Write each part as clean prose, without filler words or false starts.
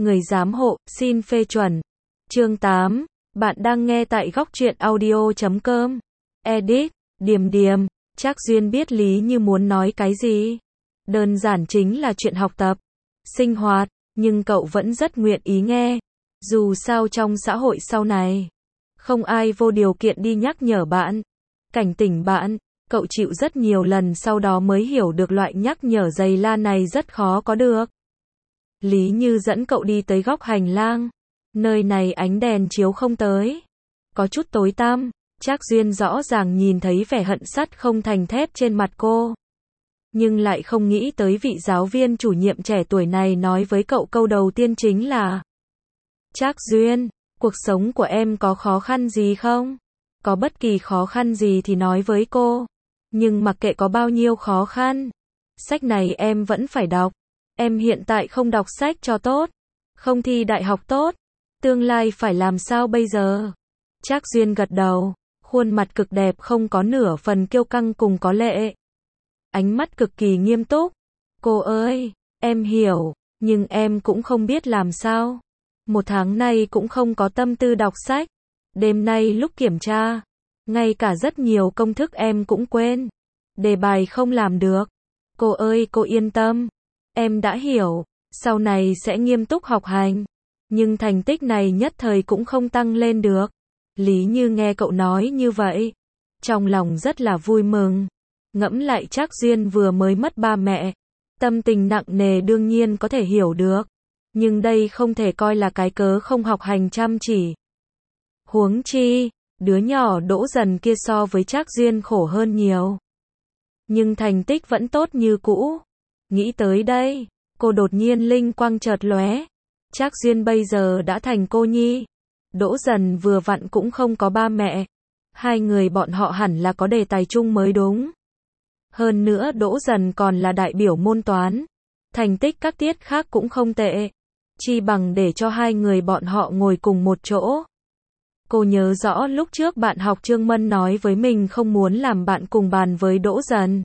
Người giám hộ, xin phê chuẩn. Chương 8. Bạn đang nghe tại góc truyện audio.com. Edit, Điềm Điềm. Trác Duyên biết Lý Như muốn nói cái gì. Đơn giản chính là chuyện học tập, sinh hoạt, nhưng cậu vẫn rất nguyện ý nghe. Dù sao trong xã hội sau này, không ai vô điều kiện đi nhắc nhở bạn, cảnh tỉnh bạn. Cậu chịu rất nhiều lần sau đó mới hiểu được loại nhắc nhở dày la này rất khó có được. Lý Như dẫn cậu đi tới góc hành lang. Nơi này ánh đèn chiếu không tới, có chút tối tăm. Trác Duyên rõ ràng nhìn thấy vẻ hận sắt không thành thép trên mặt cô, nhưng lại không nghĩ tới vị giáo viên chủ nhiệm trẻ tuổi này nói với cậu câu đầu tiên chính là: Trác Duyên, cuộc sống của em có khó khăn gì không? Có bất kỳ khó khăn gì thì nói với cô. Nhưng mặc kệ có bao nhiêu khó khăn, sách này em vẫn phải đọc. Em hiện tại không đọc sách cho tốt, không thi đại học tốt, tương lai phải làm sao bây giờ? Trác Duyên gật đầu, khuôn mặt cực đẹp không có nửa phần kiêu căng cùng có lệ. Ánh mắt cực kỳ nghiêm túc. Cô ơi, em hiểu, nhưng em cũng không biết làm sao. Một tháng nay cũng không có tâm tư đọc sách. Đêm nay lúc kiểm tra, ngay cả rất nhiều công thức em cũng quên. Đề bài không làm được. Cô ơi, cô yên tâm. Em đã hiểu, sau này sẽ nghiêm túc học hành. Nhưng thành tích này nhất thời cũng không tăng lên được. Lý Như nghe cậu nói như vậy, trong lòng rất là vui mừng. Ngẫm lại Trác Duyên vừa mới mất ba mẹ, tâm tình nặng nề đương nhiên có thể hiểu được. Nhưng đây không thể coi là cái cớ không học hành chăm chỉ. Huống chi, đứa nhỏ Đỗ Dần kia so với Trác Duyên khổ hơn nhiều. Nhưng thành tích vẫn tốt như cũ. Nghĩ tới đây, cô đột nhiên linh quang chợt lóe. Trác Duyên bây giờ đã thành cô nhi. Đỗ Dần vừa vặn cũng không có ba mẹ. Hai người bọn họ hẳn là có đề tài chung mới đúng. Hơn nữa Đỗ Dần còn là đại biểu môn toán. Thành tích các tiết khác cũng không tệ. Chi bằng để cho hai người bọn họ ngồi cùng một chỗ. Cô nhớ rõ lúc trước bạn học Trương Mân nói với mình không muốn làm bạn cùng bàn với Đỗ Dần.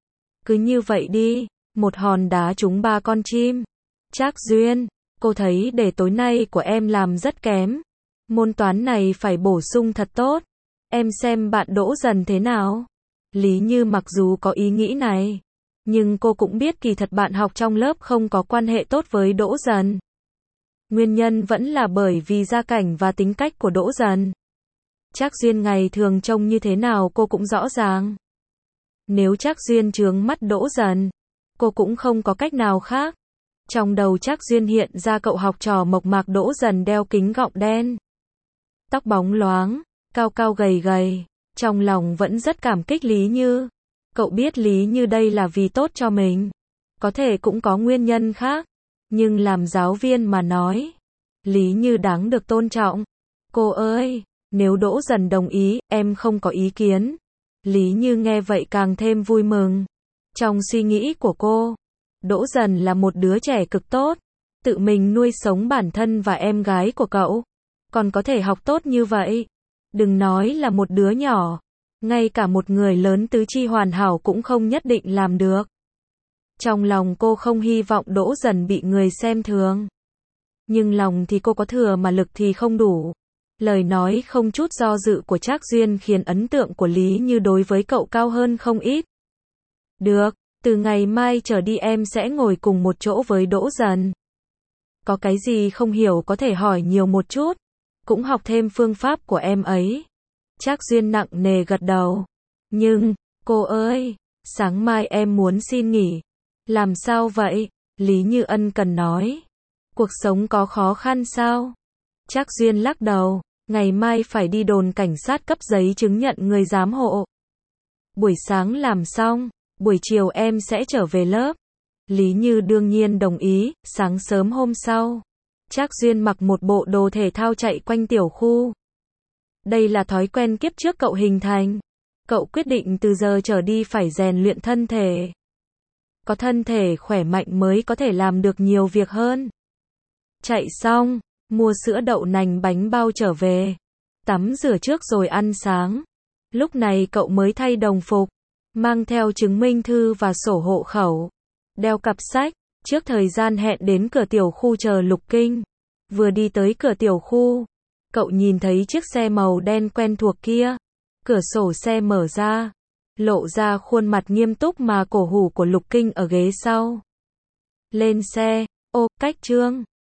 Cứ như vậy đi, một hòn đá trúng ba con chim. Trác Duyên, cô thấy đề tối nay của em làm rất kém. Môn toán này phải bổ sung thật tốt. Em xem bạn Đỗ Dần thế nào? Lý Như mặc dù có ý nghĩ này, nhưng cô cũng biết kỳ thật bạn học trong lớp không có quan hệ tốt với Đỗ Dần. Nguyên nhân vẫn là bởi vì gia cảnh và tính cách của Đỗ Dần. Trác Duyên ngày thường trông như thế nào cô cũng rõ ràng. Nếu Trác Duyên chướng mắt Đỗ Dần, cô cũng không có cách nào khác. Trong đầu Trác Duyên hiện ra cậu học trò mộc mạc Đỗ Dần đeo kính gọng đen, tóc bóng loáng, cao cao gầy gầy. Trong lòng vẫn rất cảm kích Lý Như. Cậu biết Lý Như đây là vì tốt cho mình. Có thể cũng có nguyên nhân khác. Nhưng làm giáo viên mà nói, Lý Như đáng được tôn trọng. Cô ơi, nếu Đỗ Dần đồng ý, em không có ý kiến. Lý Như nghe vậy càng thêm vui mừng. Trong suy nghĩ của cô, Đỗ Dần là một đứa trẻ cực tốt, tự mình nuôi sống bản thân và em gái của cậu, còn có thể học tốt như vậy. Đừng nói là một đứa nhỏ, ngay cả một người lớn tứ chi hoàn hảo cũng không nhất định làm được. Trong lòng cô không hy vọng Đỗ Dần bị người xem thường. Nhưng lòng thì cô có thừa mà lực thì không đủ. Lời nói không chút do dự của Trác Duyên khiến ấn tượng của Lý Như đối với cậu cao hơn không ít. Được, từ ngày mai trở đi em sẽ ngồi cùng một chỗ với Đỗ Dần. Có cái gì không hiểu có thể hỏi nhiều một chút. Cũng học thêm phương pháp của em ấy. Trác Duyên nặng nề gật đầu. Nhưng, cô ơi, sáng mai em muốn xin nghỉ. Làm sao vậy? Lý Như ân cần nói. Cuộc sống có khó khăn sao? Trác Duyên lắc đầu. Ngày mai phải đi đồn cảnh sát cấp giấy chứng nhận người giám hộ. Buổi sáng làm xong, buổi chiều em sẽ trở về lớp. Lý Như đương nhiên đồng ý. Sáng sớm hôm sau, Trác Duyên mặc một bộ đồ thể thao chạy quanh tiểu khu. Đây là thói quen kiếp trước cậu hình thành. Cậu quyết định từ giờ trở đi phải rèn luyện thân thể. Có thân thể khỏe mạnh mới có thể làm được nhiều việc hơn. Chạy xong, mua sữa đậu nành bánh bao trở về. Tắm rửa trước rồi ăn sáng. Lúc này cậu mới thay đồng phục, mang theo chứng minh thư và sổ hộ khẩu, đeo cặp sách, trước thời gian hẹn đến cửa tiểu khu chờ Lục Kinh. Vừa đi tới cửa tiểu khu, cậu nhìn thấy chiếc xe màu đen quen thuộc kia. Cửa sổ xe mở ra, lộ ra khuôn mặt nghiêm túc mà cổ hủ của Lục Kinh ở ghế sau. Lên xe, ô, cách Trương.